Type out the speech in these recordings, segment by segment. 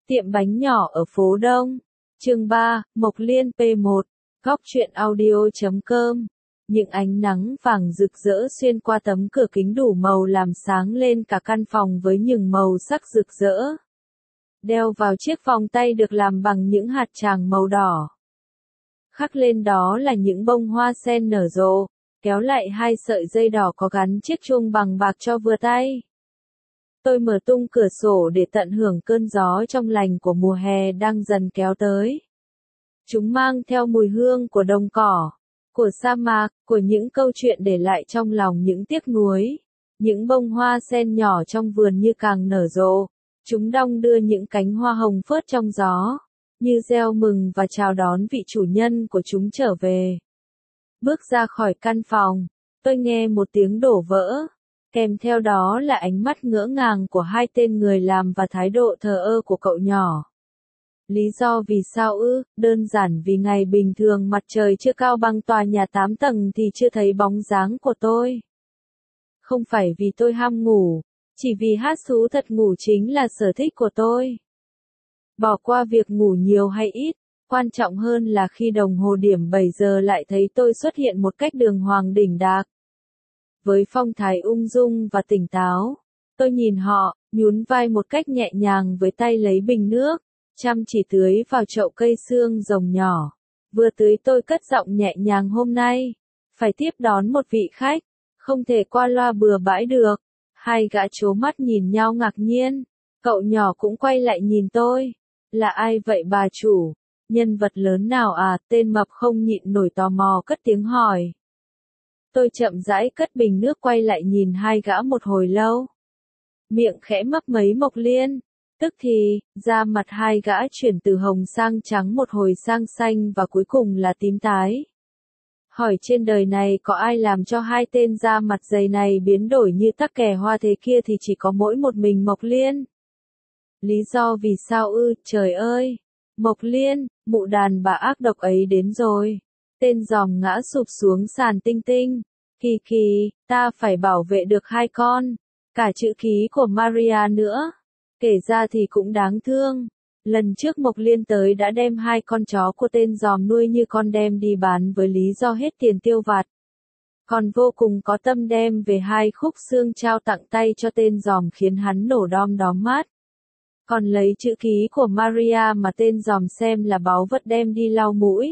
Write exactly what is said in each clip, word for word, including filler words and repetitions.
Tiệm bánh nhỏ ở phố Đông. Chương ba, Mộc Liên pê một. Góc truyện audio chấm com. Những ánh nắng vàng rực rỡ xuyên qua tấm cửa kính đủ màu làm sáng lên cả căn phòng với những màu sắc rực rỡ. Đeo vào chiếc vòng tay được làm bằng những hạt tràng màu đỏ. Khắc lên đó là những bông hoa sen nở rộ, kéo lại hai sợi dây đỏ có gắn chiếc chuông bằng bạc cho vừa tay. Tôi mở tung cửa sổ để tận hưởng cơn gió trong lành của mùa hè đang dần kéo tới. Chúng mang theo mùi hương của đồng cỏ, của sa mạc, của những câu chuyện để lại trong lòng những tiếc nuối. Những bông hoa sen nhỏ trong vườn như càng nở rộ, chúng đong đưa những cánh hoa hồng phớt trong gió, như reo mừng và chào đón vị chủ nhân của chúng trở về. Bước ra khỏi căn phòng, tôi nghe một tiếng đổ vỡ. Kèm theo đó là ánh mắt ngỡ ngàng của hai tên người làm và thái độ thờ ơ của cậu nhỏ. Lý do vì sao ư? Đơn giản vì ngày bình thường mặt trời chưa cao bằng tòa nhà tám tầng thì chưa thấy bóng dáng của tôi. Không phải vì tôi ham ngủ, chỉ vì hát xú thật ngủ chính là sở thích của tôi. Bỏ qua việc ngủ nhiều hay ít, quan trọng hơn là khi đồng hồ điểm bảy giờ lại thấy tôi xuất hiện một cách đường hoàng đỉnh đạc. Với phong thái ung dung và tỉnh táo, tôi nhìn họ, nhún vai một cách nhẹ nhàng với tay lấy bình nước, chăm chỉ tưới vào chậu cây xương rồng nhỏ. Vừa tưới tôi cất giọng nhẹ nhàng hôm nay, phải tiếp đón một vị khách, không thể qua loa bừa bãi được. Hai gã trố mắt nhìn nhau ngạc nhiên, cậu nhỏ cũng quay lại nhìn tôi. Là ai vậy bà chủ? Nhân vật lớn nào à? Tên mập không nhịn nổi tò mò cất tiếng hỏi. Tôi chậm rãi cất bình nước quay lại nhìn hai gã một hồi lâu. Miệng khẽ mấp mấy Mộc Liên. Tức thì, da mặt hai gã chuyển từ hồng sang trắng một hồi sang xanh và cuối cùng là tím tái. Hỏi trên đời này có ai làm cho hai tên da mặt dày này biến đổi như tắc kè hoa thế kia thì chỉ có mỗi một mình Mộc Liên. Lý do vì sao ư? Trời ơi! Mộc Liên, mụ đàn bà ác độc ấy đến rồi. Tên giòm ngã sụp xuống sàn tinh tinh. Kỳ kỳ, ta phải bảo vệ được hai con. Cả chữ ký của Maria nữa. Kể ra thì cũng đáng thương. Lần trước Mộc Liên tới đã đem hai con chó của tên giòm nuôi như con đem đi bán với lý do hết tiền tiêu vặt. Còn vô cùng có tâm đem về hai khúc xương trao tặng tay cho tên giòm khiến hắn nổ đom đóm mắt. Còn lấy chữ ký của Maria mà tên giòm xem là báu vật đem đi lau mũi.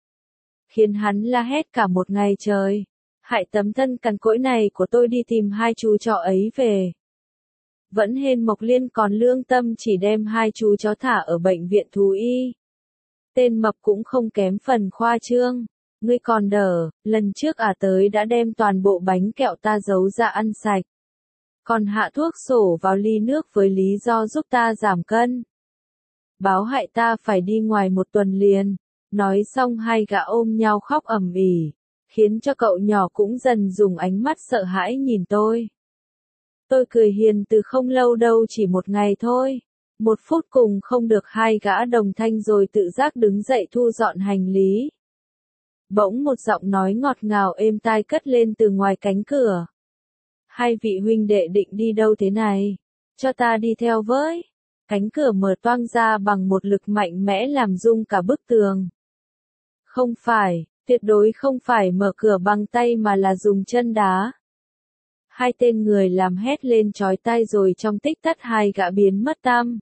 Khiến hắn la hét cả một ngày trời. Hại tấm thân cằn cỗi này của tôi đi tìm hai chú chó ấy về. Vẫn hên Mộc Liên còn lương tâm chỉ đem hai chú chó thả ở bệnh viện thú y. Tên mập cũng không kém phần khoa trương. Ngươi còn đỡ, lần trước ả tới đã đem toàn bộ bánh kẹo ta giấu ra ăn sạch. Còn hạ thuốc sổ vào ly nước với lý do giúp ta giảm cân. Báo hại ta phải đi ngoài một tuần liền. Nói xong hai gã ôm nhau khóc ầm ĩ, khiến cho cậu nhỏ cũng dần dùng ánh mắt sợ hãi nhìn tôi. Tôi cười hiền từ không lâu đâu, chỉ một ngày thôi. Một phút cùng không được hai gã đồng thanh rồi tự giác đứng dậy thu dọn hành lý. Bỗng một giọng nói ngọt ngào êm tai cất lên từ ngoài cánh cửa. Hai vị huynh đệ định đi đâu thế này? Cho ta đi theo với. Cánh cửa mở toang ra bằng một lực mạnh mẽ làm rung cả bức tường. Không phải, tuyệt đối không phải mở cửa bằng tay mà là dùng chân đá. Hai tên người làm hét lên chói tai rồi trong tích tắc hai gã biến mất tăm.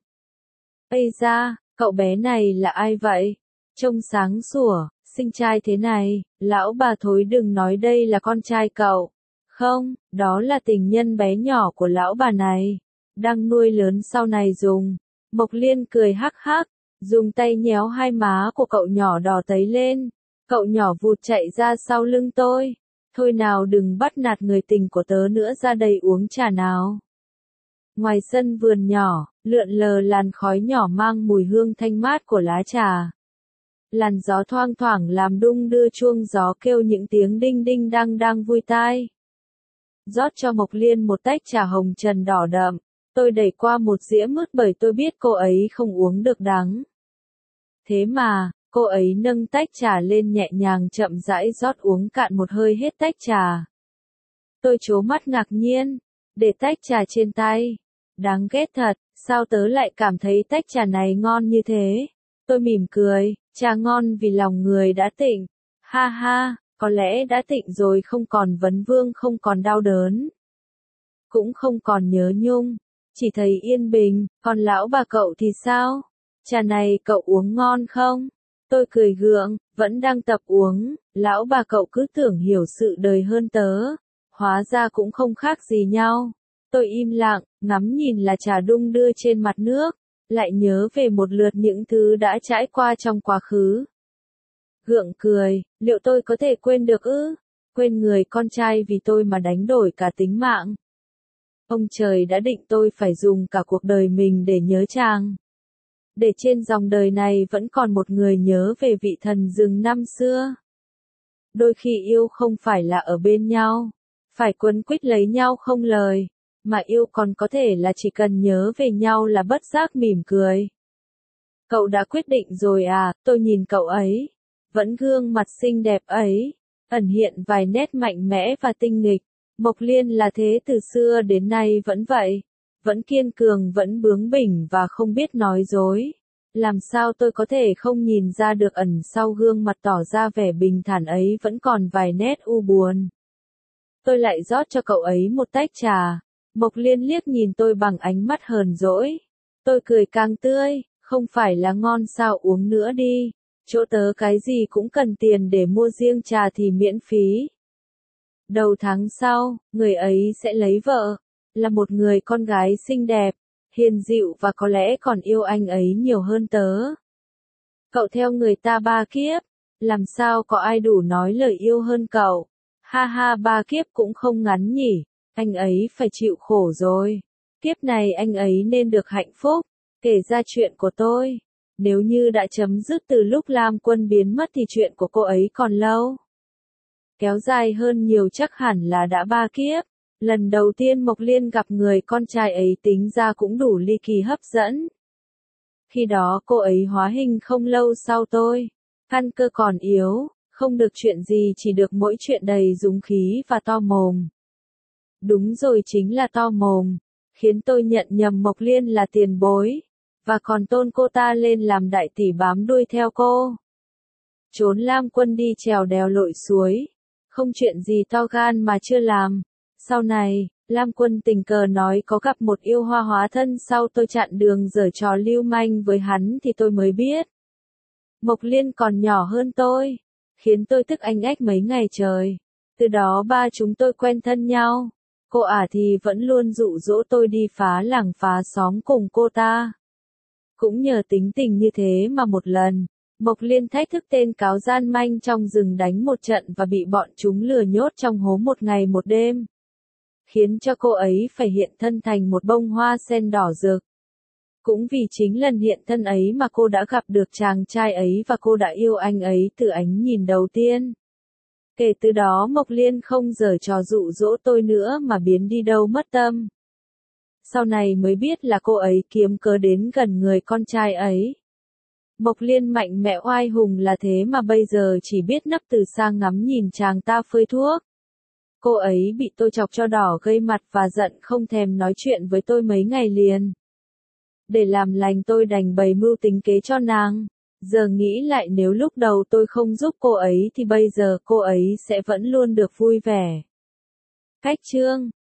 Ây da, cậu bé này là ai vậy? Trông sáng sủa, xinh trai thế này, lão bà thối đừng nói đây là con trai cậu. Không, đó là tình nhân bé nhỏ của lão bà này. Đang nuôi lớn sau này dùng. Mộc Liên cười hắc hắc, dùng tay nhéo hai má của cậu nhỏ đỏ tấy lên. Cậu nhỏ vụt chạy ra sau lưng tôi. Thôi nào đừng bắt nạt người tình của tớ nữa, ra đây uống trà nào. Ngoài sân vườn nhỏ, lượn lờ làn khói nhỏ mang mùi hương thanh mát của lá trà. Làn gió thoang thoảng làm đung đưa chuông gió kêu những tiếng đinh đinh đang đang vui tai. Rót cho Mộc Liên một tách trà hồng trần đỏ đậm, tôi đẩy qua một dĩa mứt bởi tôi biết cô ấy không uống được đắng. Thế mà, cô ấy nâng tách trà lên nhẹ nhàng chậm rãi rót uống cạn một hơi hết tách trà. Tôi trố mắt ngạc nhiên, để tách trà trên tay. Đáng ghét thật, sao tớ lại cảm thấy tách trà này ngon như thế? Tôi mỉm cười, trà ngon vì lòng người đã tịnh. Ha ha, có lẽ đã tịnh rồi không còn vấn vương, không còn đau đớn. Cũng không còn nhớ nhung, chỉ thấy yên bình. Còn lão bà cậu thì sao? Trà này cậu uống ngon không? Tôi cười gượng, vẫn đang tập uống. Lão bà cậu cứ tưởng hiểu sự đời hơn tớ. Hóa ra cũng không khác gì nhau. Tôi im lặng, ngắm nhìn là trà đung đưa trên mặt nước. Lại nhớ về một lượt những thứ đã trải qua trong quá khứ. Gượng cười, liệu tôi có thể quên được ư? Quên người con trai vì tôi mà đánh đổi cả tính mạng. Ông trời đã định tôi phải dùng cả cuộc đời mình để nhớ chàng. Để trên dòng đời này vẫn còn một người nhớ về vị thần rừng năm xưa. Đôi khi yêu không phải là ở bên nhau, phải quấn quýt lấy nhau không lời, mà yêu còn có thể là chỉ cần nhớ về nhau là bất giác mỉm cười. Cậu đã quyết định rồi à? Tôi nhìn cậu ấy, vẫn gương mặt xinh đẹp ấy, ẩn hiện vài nét mạnh mẽ và tinh nghịch. Mộc Liên là thế từ xưa đến nay vẫn vậy, vẫn kiên cường, vẫn bướng bỉnh và không biết nói dối. Làm sao tôi có thể không nhìn ra được ẩn sau gương mặt tỏ ra vẻ bình thản ấy vẫn còn vài nét u buồn. Tôi lại rót cho cậu ấy một tách trà. Mộc Liên liếc nhìn tôi bằng ánh mắt hờn dỗi. Tôi cười càng tươi, không phải là ngon sao, uống nữa đi. Chỗ tớ cái gì cũng cần tiền để mua, riêng trà thì miễn phí. Đầu tháng sau, người ấy sẽ lấy vợ, là một người con gái xinh đẹp, hiền dịu và có lẽ còn yêu anh ấy nhiều hơn tớ. Cậu theo người ta ba kiếp, làm sao có ai đủ nói lời yêu hơn cậu? Ha ha, ba kiếp cũng không ngắn nhỉ, anh ấy phải chịu khổ rồi. Kiếp này anh ấy nên được hạnh phúc. Kể ra chuyện của tôi, nếu như đã chấm dứt từ lúc Lam Quân biến mất thì chuyện của cô ấy còn lâu. Kéo dài hơn nhiều, chắc hẳn là đã ba kiếp. Lần đầu tiên Mộc Liên gặp người con trai ấy tính ra cũng đủ ly kỳ hấp dẫn. Khi đó cô ấy hóa hình không lâu sau tôi. Căn cơ còn yếu, không được chuyện gì, chỉ được mỗi chuyện đầy dũng khí và to mồm. Đúng rồi, chính là to mồm. Khiến tôi nhận nhầm Mộc Liên là tiền bối. Và còn tôn cô ta lên làm đại tỷ bám đuôi theo cô. Trốn Lam Quân đi trèo đèo lội suối. Không chuyện gì to gan mà chưa làm. Sau này, Lam Quân tình cờ nói có gặp một yêu hoa hóa thân, sau tôi chặn đường giở trò lưu manh với hắn thì tôi mới biết. Mộc Liên còn nhỏ hơn tôi, khiến tôi tức anh ách mấy ngày trời. Từ đó ba chúng tôi quen thân nhau. Cô ả thì vẫn luôn dụ dỗ tôi đi phá làng phá xóm cùng cô ta. Cũng nhờ tính tình như thế mà một lần, Mộc Liên thách thức tên cáo gian manh trong rừng đánh một trận và bị bọn chúng lừa nhốt trong hố một ngày một đêm. Khiến cho cô ấy phải hiện thân thành một bông hoa sen đỏ rực. Cũng vì chính lần hiện thân ấy mà cô đã gặp được chàng trai ấy và cô đã yêu anh ấy từ ánh nhìn đầu tiên. Kể từ đó Mộc Liên không giở trò dụ dỗ tôi nữa mà biến đi đâu mất tâm. Sau này mới biết là cô ấy kiếm cớ đến gần người con trai ấy. Mộc Liên mạnh mẽ oai hùng là thế mà bây giờ chỉ biết nấp từ xa ngắm nhìn chàng ta phơi thuốc. Cô ấy bị tôi chọc cho đỏ gây mặt và giận không thèm nói chuyện với tôi mấy ngày liền. Để làm lành tôi đành bày mưu tính kế cho nàng. Giờ nghĩ lại nếu lúc đầu tôi không giúp cô ấy thì bây giờ cô ấy sẽ vẫn luôn được vui vẻ. Cách chương